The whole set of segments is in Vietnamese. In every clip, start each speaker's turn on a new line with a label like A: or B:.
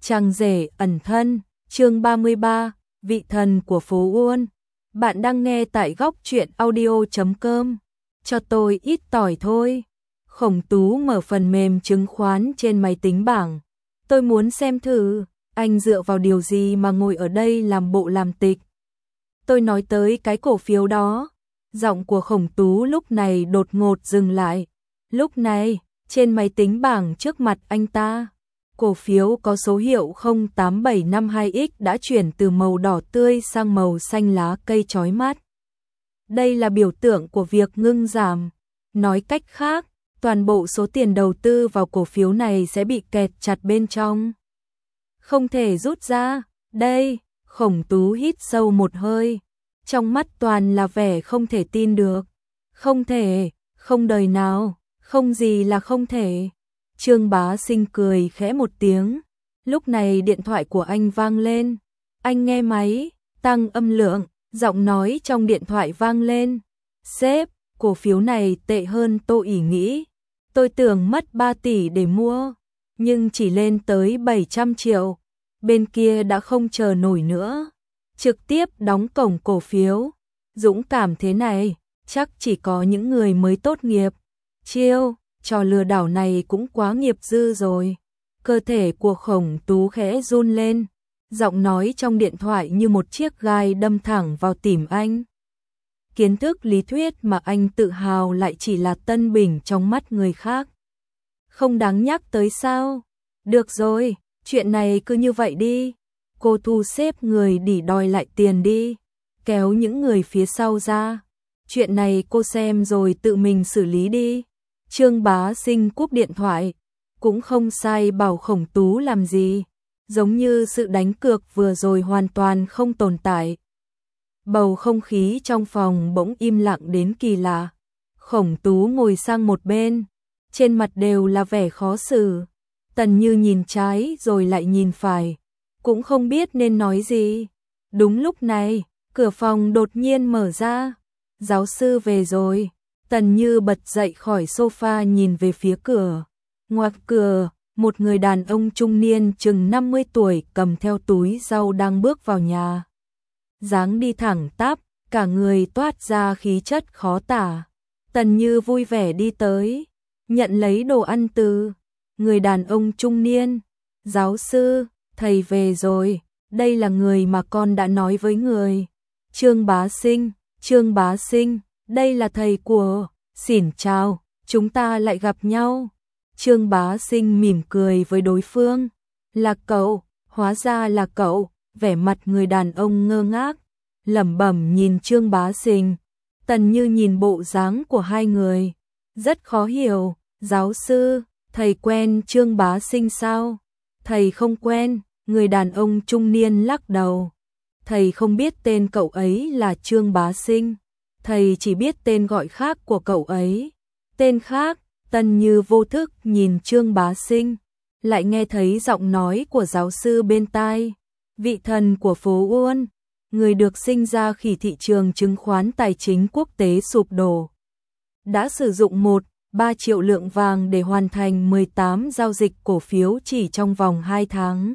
A: Chàng rể ẩn thân, chương 33, vị thần của phố Uôn. Bạn đang nghe tại góc truyện audio.com. Cho tôi ít tỏi thôi. Khổng Tú mở phần mềm chứng khoán trên máy tính bảng. Tôi muốn xem thử, anh dựa vào điều gì mà ngồi ở đây làm bộ làm tịch. Tôi nói tới cái cổ phiếu đó. Giọng của Khổng Tú lúc này đột ngột dừng lại. Lúc này, trên máy tính bảng trước mặt anh ta, cổ phiếu có số hiệu 08752X đã chuyển từ màu đỏ tươi sang màu xanh lá cây chói mắt. Đây là biểu tượng của việc ngưng giảm. Nói cách khác, toàn bộ số tiền đầu tư vào cổ phiếu này sẽ bị kẹt chặt bên trong. Không thể rút ra. Đây, Khổng Tú hít sâu một hơi. Trong mắt toàn là vẻ không thể tin được. Không thể, không đời nào, không gì là không thể. Trương Bá Sinh cười khẽ một tiếng. Lúc này điện thoại của anh vang lên. Anh nghe máy, tăng âm lượng, giọng nói trong điện thoại vang lên. Sếp, cổ phiếu này tệ hơn tôi nghĩ. Tôi tưởng mất 3 tỷ để mua, nhưng chỉ lên tới 700 triệu. Bên kia đã không chờ nổi nữa. Trực tiếp đóng cổng cổ phiếu. Dũng cảm thế này, chắc chỉ có những người mới tốt nghiệp. Trò lừa đảo này cũng quá nghiệp dư rồi. Cơ thể của Khổng Tú khẽ run lên. Giọng nói trong điện thoại như một chiếc gai đâm thẳng vào tim anh. Kiến thức lý thuyết mà anh tự hào lại chỉ là tân bình trong mắt người khác. Không đáng nhắc tới sao? Được rồi, chuyện này cứ như vậy đi. Cô thu xếp người để đòi lại tiền đi. Kéo những người phía sau ra. Chuyện này cô xem rồi tự mình xử lý đi. Trương Bá Sinh cúp điện thoại. Cũng không sai bảo Khổng Tú làm gì. Giống như sự đánh cược vừa rồi hoàn toàn không tồn tại. Bầu không khí trong phòng bỗng im lặng đến kỳ lạ. Khổng Tú ngồi sang một bên. Trên mặt đều là vẻ khó xử. Tần Như nhìn trái rồi lại nhìn phải. Cũng không biết nên nói gì. Đúng lúc này, cửa phòng đột nhiên mở ra. Giáo sư về rồi. Tần Như bật dậy khỏi sofa nhìn về phía cửa. Ngoài cửa, một người đàn ông trung niên chừng 50 tuổi cầm theo túi rau đang bước vào nhà. Dáng đi thẳng tắp, cả người toát ra khí chất khó tả. Tần Như vui vẻ đi tới, nhận lấy đồ ăn từ người đàn ông trung niên. Giáo sư, thầy về rồi, đây là người mà con đã nói với người. Trương Bá Sinh, đây là thầy của. Xỉn chào, chúng ta lại gặp nhau. Trương Bá Sinh mỉm cười với đối phương. Là cậu, hóa ra là cậu. Vẻ mặt người đàn ông ngơ ngác, lẩm bẩm nhìn Trương Bá Sinh. Tần Như nhìn bộ dáng của hai người, rất khó hiểu. Giáo sư, thầy quen Trương Bá Sinh sao? Thầy không quen, người đàn ông trung niên lắc đầu. Thầy không biết tên cậu ấy là Trương Bá Sinh. Thầy chỉ biết tên gọi khác của cậu ấy. Tên khác. Tần Như vô thức nhìn Trương Bá Sinh, lại nghe thấy giọng nói của giáo sư bên tai. Vị thần của phố Uôn, người được sinh ra khi thị trường chứng khoán tài chính quốc tế sụp đổ, đã sử dụng 1,3 triệu lượng vàng để hoàn thành 18 giao dịch cổ phiếu chỉ trong vòng 2 tháng.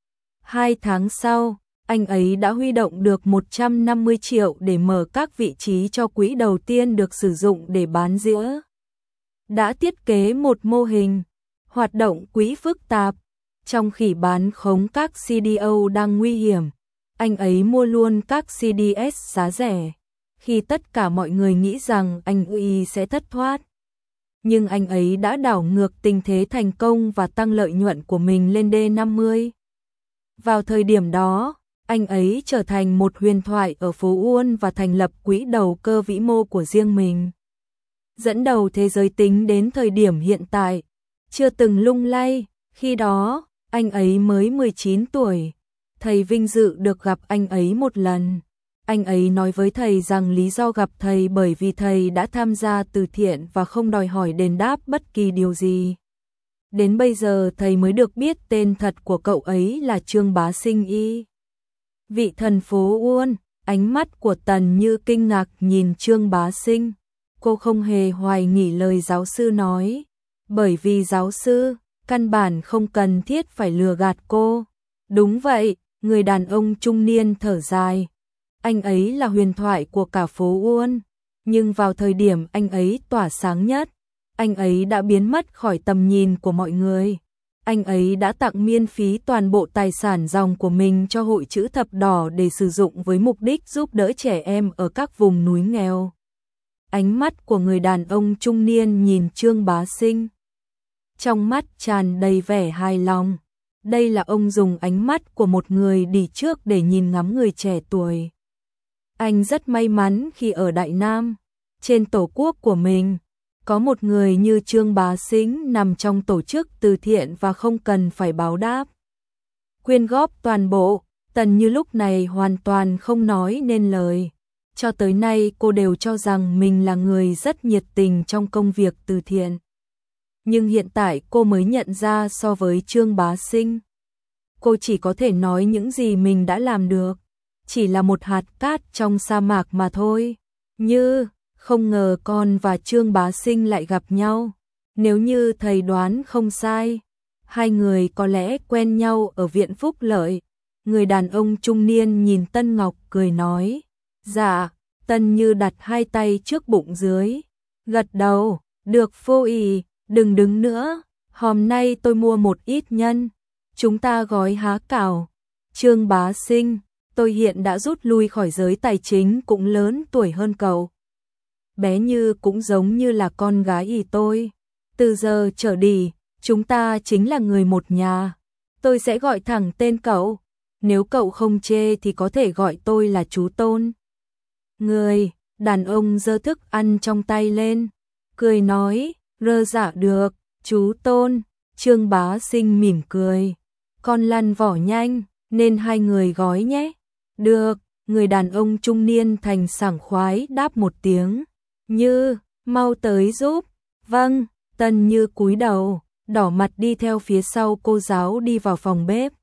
A: 2 tháng sau, anh ấy đã huy động được 150 triệu để mở các vị trí cho quỹ đầu tiên được sử dụng để bán giữa. Đã thiết kế một mô hình hoạt động quỹ phức tạp. Trong khi bán khống các CDO đang nguy hiểm, anh ấy mua luôn các CDS giá rẻ. Khi tất cả mọi người nghĩ rằng anh ấy sẽ thất thoát, nhưng anh ấy đã đảo ngược tình thế thành công và tăng lợi nhuận của mình lên D50. Vào thời điểm đó, anh ấy trở thành một huyền thoại ở phố Uôn và thành lập quỹ đầu cơ vĩ mô của riêng mình. Dẫn đầu thế giới tính đến thời điểm hiện tại, chưa từng lung lay. Khi đó, anh ấy mới 19 tuổi. Thầy vinh dự được gặp anh ấy một lần. Anh ấy nói với thầy rằng lý do gặp thầy bởi vì thầy đã tham gia từ thiện và không đòi hỏi đền đáp bất kỳ điều gì. Đến bây giờ thầy mới được biết tên thật của cậu ấy là Trương Bá Sinh y. Vị thần phố Uôn, ánh mắt của Tần Như kinh ngạc nhìn Trương Bá Sinh. Cô không hề hoài nghi lời giáo sư nói, bởi vì giáo sư căn bản không cần thiết phải lừa gạt cô. Đúng vậy, người đàn ông trung niên thở dài. Anh ấy là huyền thoại của cả phố Uôn, nhưng vào thời điểm anh ấy tỏa sáng nhất, anh ấy đã biến mất khỏi tầm nhìn của mọi người. Anh ấy đã tặng miễn phí toàn bộ tài sản ròng của mình cho Hội Chữ Thập Đỏ để sử dụng với mục đích giúp đỡ trẻ em ở các vùng núi nghèo. Ánh mắt của người đàn ông trung niên nhìn Trương Bá Sinh, trong mắt tràn đầy vẻ hài lòng. Đây là ông dùng ánh mắt của một người đi trước để nhìn ngắm người trẻ tuổi. Anh rất may mắn khi ở Đại Nam, trên tổ quốc của mình, có một người như Trương Bá Sinh nằm trong tổ chức từ thiện và không cần phải báo đáp. Quyên góp toàn bộ, Tần Như lúc này hoàn toàn không nói nên lời. Cho tới nay cô đều cho rằng mình là người rất nhiệt tình trong công việc từ thiện. Nhưng hiện tại cô mới nhận ra so với Trương Bá Sinh, cô chỉ có thể nói những gì mình đã làm được, chỉ là một hạt cát trong sa mạc mà thôi. Như, không ngờ con và Trương Bá Sinh lại gặp nhau. Nếu như thầy đoán không sai, hai người có lẽ quen nhau ở viện Phúc Lợi. Người đàn ông trung niên nhìn Tân Ngọc cười nói. Dạ, Tân Như đặt hai tay trước bụng dưới, gật đầu, được Phô ì, đừng đứng nữa, hôm nay tôi mua một ít nhân, chúng ta gói há cảo. Trương Bá Sinh, tôi hiện đã rút lui khỏi giới tài chính, cũng lớn tuổi hơn cậu. Bé Như cũng giống như là con gái ì tôi, từ giờ trở đi, chúng ta chính là người một nhà. Tôi sẽ gọi thẳng tên cậu, nếu cậu không chê thì có thể gọi tôi là chú Tôn. Người đàn ông giơ thức ăn trong tay lên, cười nói, rơ dạ được, chú Tôn. Trương Bá Sinh mỉm cười, con lăn vỏ nhanh, nên hai người gói nhé. Được, người đàn ông trung niên thành sảng khoái đáp một tiếng. Như, mau tới giúp. Vâng, Tần Như cúi đầu, đỏ mặt đi theo phía sau cô giáo đi vào phòng bếp.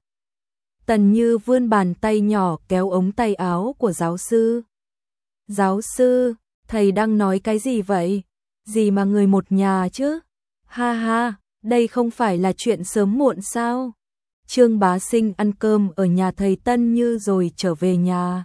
A: Tần Như vươn bàn tay nhỏ kéo ống tay áo của giáo sư. Giáo sư, thầy đang nói cái gì vậy? Gì mà người một nhà chứ? Ha ha, đây không phải là chuyện sớm muộn sao? Trương Bá Sinh ăn cơm ở nhà thầy Tân Như rồi trở về nhà.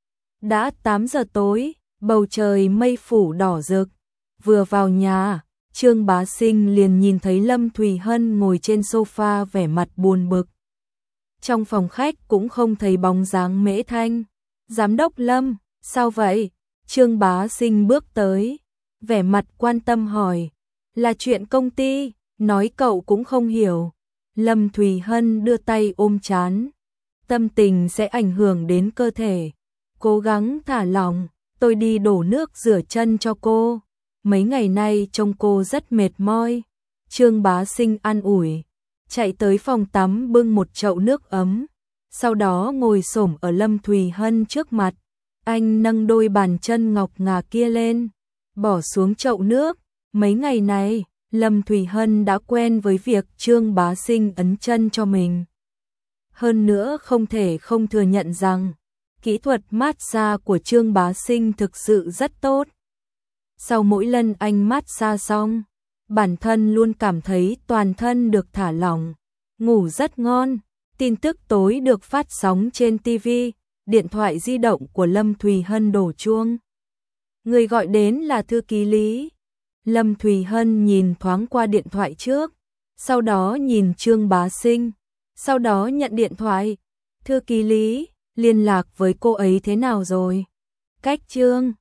A: Đã 8 giờ tối, bầu trời mây phủ đỏ rực. Vừa vào nhà, Trương Bá Sinh liền nhìn thấy Lâm Thùy Hân ngồi trên sofa vẻ mặt buồn bực. Trong phòng khách cũng không thấy bóng dáng Mễ Thanh. Giám đốc Lâm, sao vậy? Trương Bá Sinh bước tới, vẻ mặt quan tâm hỏi. Là chuyện công ty, nói cậu cũng không hiểu. Lâm Thùy Hân đưa tay ôm trán. Tâm tình sẽ ảnh hưởng đến cơ thể. Cố gắng thả lỏng, tôi đi đổ nước rửa chân cho cô. Mấy ngày nay trông cô rất mệt mỏi. Trương Bá Sinh an ủi, chạy tới phòng tắm bưng một chậu nước ấm, sau đó ngồi xổm ở Lâm Thùy Hân trước mặt. Anh nâng đôi bàn chân ngọc ngà kia lên, bỏ xuống chậu nước. Mấy ngày này, Lâm Thùy Hân đã quen với việc Trương Bá Sinh ấn chân cho mình. Hơn nữa không thể không thừa nhận rằng, kỹ thuật massage của Trương Bá Sinh thực sự rất tốt. Sau mỗi lần anh massage xong, bản thân luôn cảm thấy toàn thân được thả lỏng, ngủ rất ngon. Tin tức tối được phát sóng trên TV, điện thoại di động của Lâm Thùy Hân đổ chuông. Người gọi đến là thư ký Lý. Lâm Thùy Hân nhìn thoáng qua điện thoại trước, sau đó nhìn Trương Bá Sinh, sau đó nhận điện thoại. Thư ký Lý, liên lạc với cô ấy thế nào rồi? Cách Trương